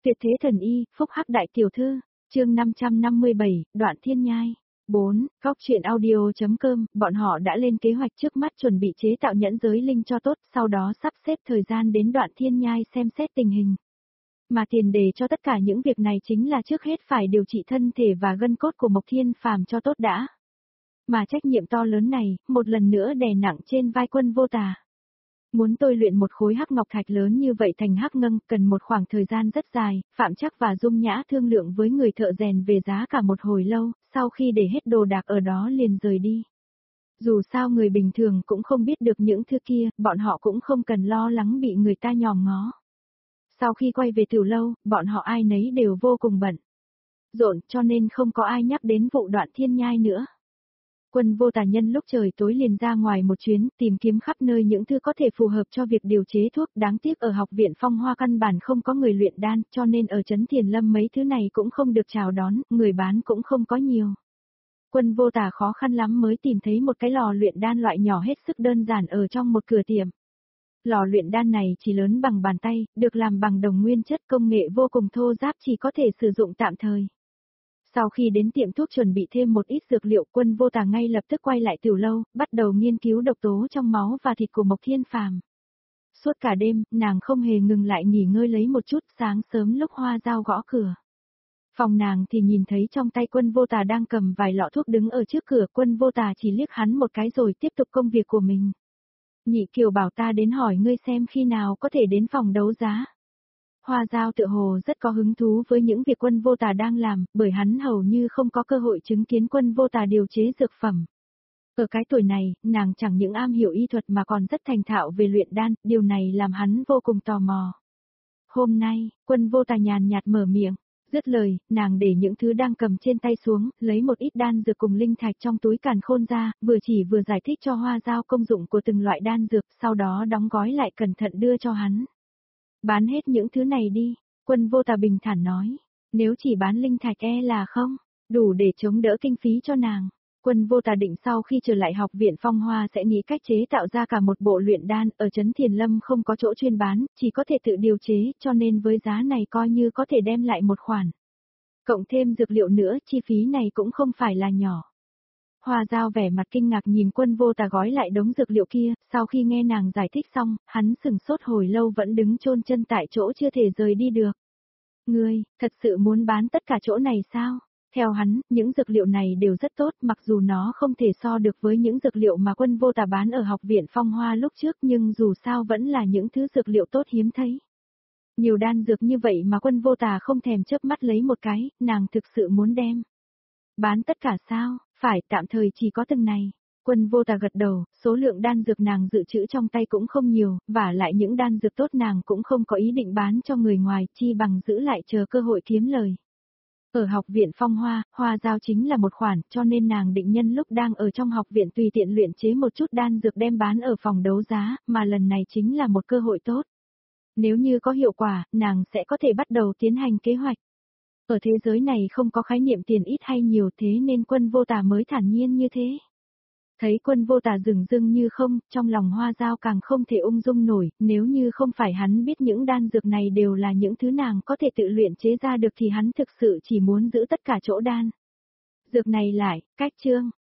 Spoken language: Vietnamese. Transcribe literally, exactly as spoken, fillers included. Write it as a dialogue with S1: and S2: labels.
S1: Tuyệt thế thần y, phúc hắc đại tiểu thư, chương năm trăm năm mươi bảy, đoạn thiên nhai. bốn. Góc truyện audio.com, bọn họ đã lên kế hoạch trước mắt chuẩn bị chế tạo nhẫn giới linh cho tốt, sau đó sắp xếp thời gian đến đoạn thiên nhai xem xét tình hình. Mà tiền đề cho tất cả những việc này chính là trước hết phải điều trị thân thể và gân cốt của Mộc Thiên Phàm cho tốt đã. Mà trách nhiệm to lớn này, một lần nữa đè nặng trên vai Quân Vô Tà. Muốn tôi luyện một khối hắc ngọc thạch lớn như vậy thành hắc ngân, cần một khoảng thời gian rất dài, Phạm Trắc và Dung Nhã thương lượng với người thợ rèn về giá cả một hồi lâu, sau khi để hết đồ đạc ở đó liền rời đi. Dù sao người bình thường cũng không biết được những thứ kia, bọn họ cũng không cần lo lắng bị người ta nhòm ngó. Sau khi quay về tiểu lâu, bọn họ ai nấy đều vô cùng bận rộn, cho nên không có ai nhắc đến vụ đoạn thiên nhai nữa. Quân Vô Tà nhân lúc trời tối liền ra ngoài một chuyến, tìm kiếm khắp nơi những thứ có thể phù hợp cho việc điều chế thuốc, đáng tiếc ở học viện Phong Hoa căn bản không có người luyện đan, cho nên ở trấn Thiền Lâm mấy thứ này cũng không được chào đón, người bán cũng không có nhiều. Quân Vô Tà khó khăn lắm mới tìm thấy một cái lò luyện đan loại nhỏ hết sức đơn giản ở trong một cửa tiệm. Lò luyện đan này chỉ lớn bằng bàn tay, được làm bằng đồng nguyên chất, công nghệ vô cùng thô ráp, chỉ có thể sử dụng tạm thời. Sau khi đến tiệm thuốc chuẩn bị thêm một ít dược liệu, Quân Vô Tà ngay lập tức quay lại tiểu lâu, bắt đầu nghiên cứu độc tố trong máu và thịt của Mộc Thiên Phàm. Suốt cả đêm, nàng không hề ngừng lại nghỉ ngơi lấy một chút, sáng sớm lúc Hoa Dao gõ cửa. Phòng nàng thì nhìn thấy trong tay Quân Vô Tà đang cầm vài lọ thuốc đứng ở trước cửa, Quân Vô Tà chỉ liếc hắn một cái rồi tiếp tục công việc của mình. Nhị Kiều bảo ta đến hỏi ngươi xem khi nào có thể đến phòng đấu giá. Hoa Dao tựa hồ rất có hứng thú với những việc Quân Vô Tà đang làm, bởi hắn hầu như không có cơ hội chứng kiến Quân Vô Tà điều chế dược phẩm. Ở cái tuổi này, nàng chẳng những am hiểu y thuật mà còn rất thành thạo về luyện đan, điều này làm hắn vô cùng tò mò. Hôm nay, Quân Vô Tà nhàn nhạt mở miệng, dứt lời, nàng để những thứ đang cầm trên tay xuống, lấy một ít đan dược cùng linh thạch trong túi càn khôn ra, vừa chỉ vừa giải thích cho Hoa Dao công dụng của từng loại đan dược, sau đó đóng gói lại cẩn thận đưa cho hắn. Bán hết những thứ này đi, Quân Vô Tà bình thản nói, nếu chỉ bán linh thạch e là không đủ để chống đỡ kinh phí cho nàng. Quân Vô Tà định sau khi trở lại học viện Phong Hoa sẽ nghĩ cách chế tạo ra cả một bộ luyện đan, ở trấn Thiền Lâm không có chỗ chuyên bán, chỉ có thể tự điều chế, cho nên với giá này coi như có thể đem lại một khoản. Cộng thêm dược liệu nữa, chi phí này cũng không phải là nhỏ. Hoa Dao vẻ mặt kinh ngạc nhìn Quân Vô Tà gói lại đống dược liệu kia, sau khi nghe nàng giải thích xong, hắn sừng sốt hồi lâu vẫn đứng chôn chân tại chỗ chưa thể rời đi được. Ngươi, thật sự muốn bán tất cả chỗ này sao? Theo hắn, những dược liệu này đều rất tốt, mặc dù nó không thể so được với những dược liệu mà Quân Vô Tà bán ở học viện Phong Hoa lúc trước, nhưng dù sao vẫn là những thứ dược liệu tốt hiếm thấy. Nhiều đan dược như vậy mà Quân Vô Tà không thèm chớp mắt lấy một cái, nàng thực sự muốn đem bán tất cả sao? Phải, tạm thời chỉ có từng này. Quân Vô Tà gật đầu, số lượng đan dược nàng dự trữ trong tay cũng không nhiều, và lại những đan dược tốt nàng cũng không có ý định bán cho người ngoài, chi bằng giữ lại chờ cơ hội kiếm lời. Ở học viện Phong Hoa, Hoa Dao chính là một khoản, cho nên nàng định nhân lúc đang ở trong học viện tùy tiện luyện chế một chút đan dược đem bán ở phòng đấu giá, mà lần này chính là một cơ hội tốt. Nếu như có hiệu quả, nàng sẽ có thể bắt đầu tiến hành kế hoạch. Ở thế giới này không có khái niệm tiền ít hay nhiều, thế nên Quân Vô Tà mới thản nhiên như thế. Thấy Quân Vô Tà dửng dưng như không, trong lòng Hoa Dao càng không thể ung dung nổi, nếu như không phải hắn biết những đan dược này đều là những thứ nàng có thể tự luyện chế ra được thì hắn thực sự chỉ muốn giữ tất cả chỗ đan dược này lại. Cách chương